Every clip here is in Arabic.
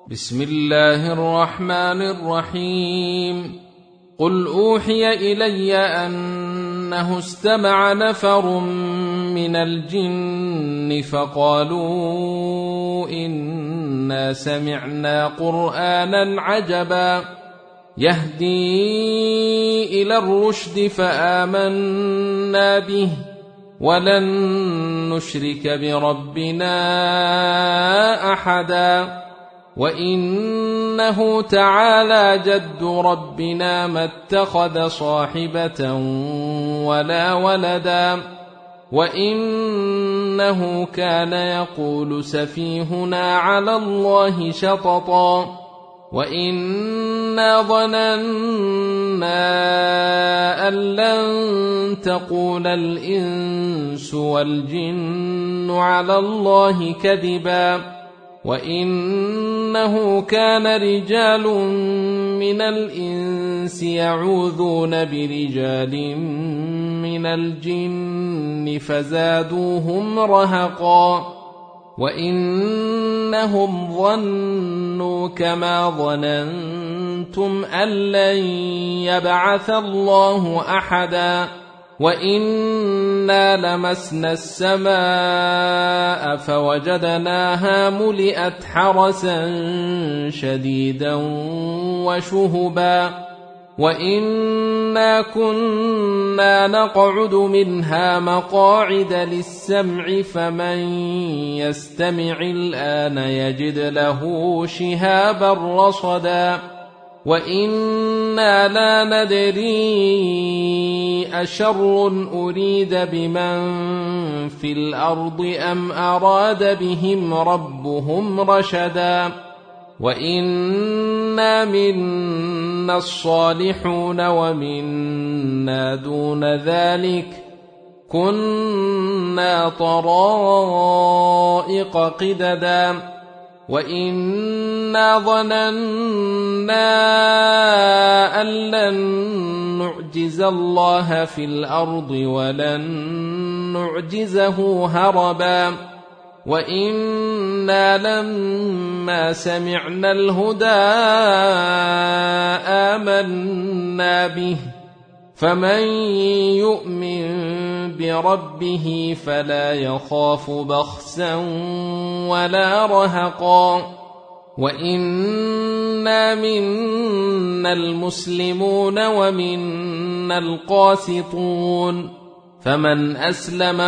بسم الله الرحمن الرحيم. قل أوحي إلي أنه استمع نفر من الجن فقالوا إنا سمعنا قرآنا عجبا يهدي إلى الرشد فآمنا به ولن نشرك بربنا أحدا وإنه تعالى جد ربنا ما اتخذ صاحبة ولا ولدا وإنه كان يقول سفيهنا على الله شططا وإنا ظننا أن لن تقول الإنس والجن على الله كذبا وإنه كان رجال من الإنس يعوذون برجال من الجن فزادوهم رهقا وإنهم ظنوا كما ظننتم أن لن يبعث الله أحدا وإنا لمسنا السماء فوجدناها ملئت حرسا شديدا وشهبا وإنا كنا نقعد منها مقاعد للسمع فمن يستمع الآن يجد له شهابا رصدا وإنا لا ندري أشر أريد بمن في الأرض أم أراد بهم ربهم رشدا وإنا منا الصالحون ومنا دون ذلك كنا طرائق قددا وإنا ظننا أن لن نعجز الله في الأرض ولن نعجزه هربا وإنا لما سمعنا الهدى آمنا به فمن يؤمن بربه فلا يخاف بخسا ولا رهقا وإنا منا المسلمون ومنا القاسطون فمن أسلم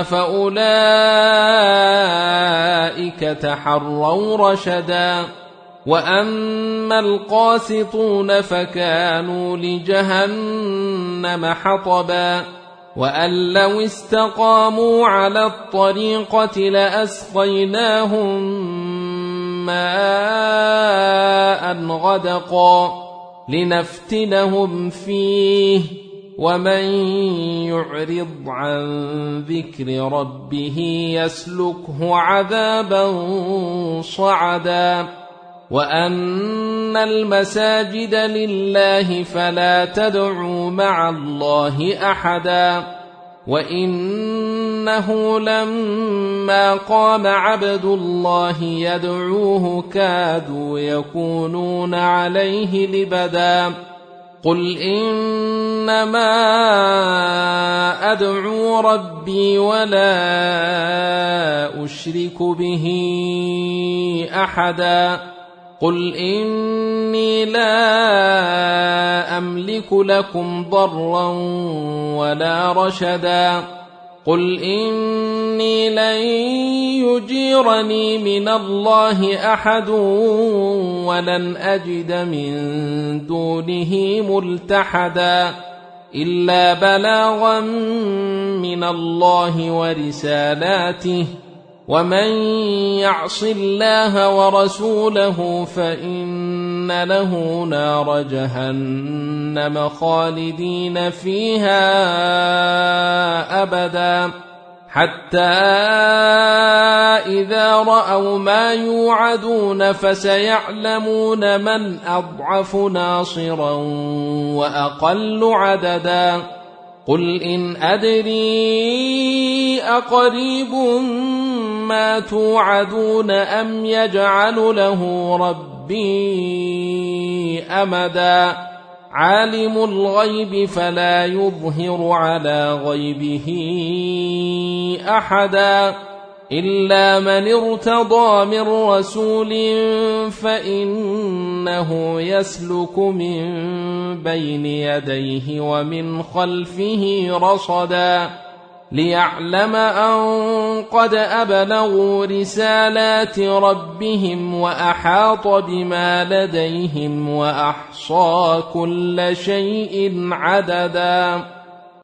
فأولئك تحروا رشدا وأما القاسطون فكانوا لجهنم حطبا وأن لو استقاموا على الطريقة لأسقيناهم ماء غدقا لنفتنهم فيه ومن يعرض عن ذكر ربه يسلكه عذابا صعدا وأن المساجد لله فلا تدعوا مع الله أحدا وإنه لما قام عبد الله يدعوه كادوا يكونون عليه لبدا قل إنما أدعو ربي ولا أشرك به أحدا قل إني لا أملك لكم ضرا ولا رشدا قل إني لن يجيرني من الله أحد ولن أجد من دونه ملتحدا إلا بلاغا من الله ورسالاته ومن يعص الله ورسوله فإن له نار جهنم خالدين فيها أبدا حتى إذا رأوا ما يوعدون فسيعلمون من أضعف ناصرا وأقل عددا قل إن أدري أقريب ما توعدون أم يجعل له ربي ربي أمدا عالم الغيب فلا يظهر على غيبه أحدا إلا من ارتضى من رسول فإنه يسلك من بين يديه ومن خلفه رصدا ليعلم أن قد أبلغوا رسالات ربهم وأحاط بما لديهم وأحصى كل شيء عددا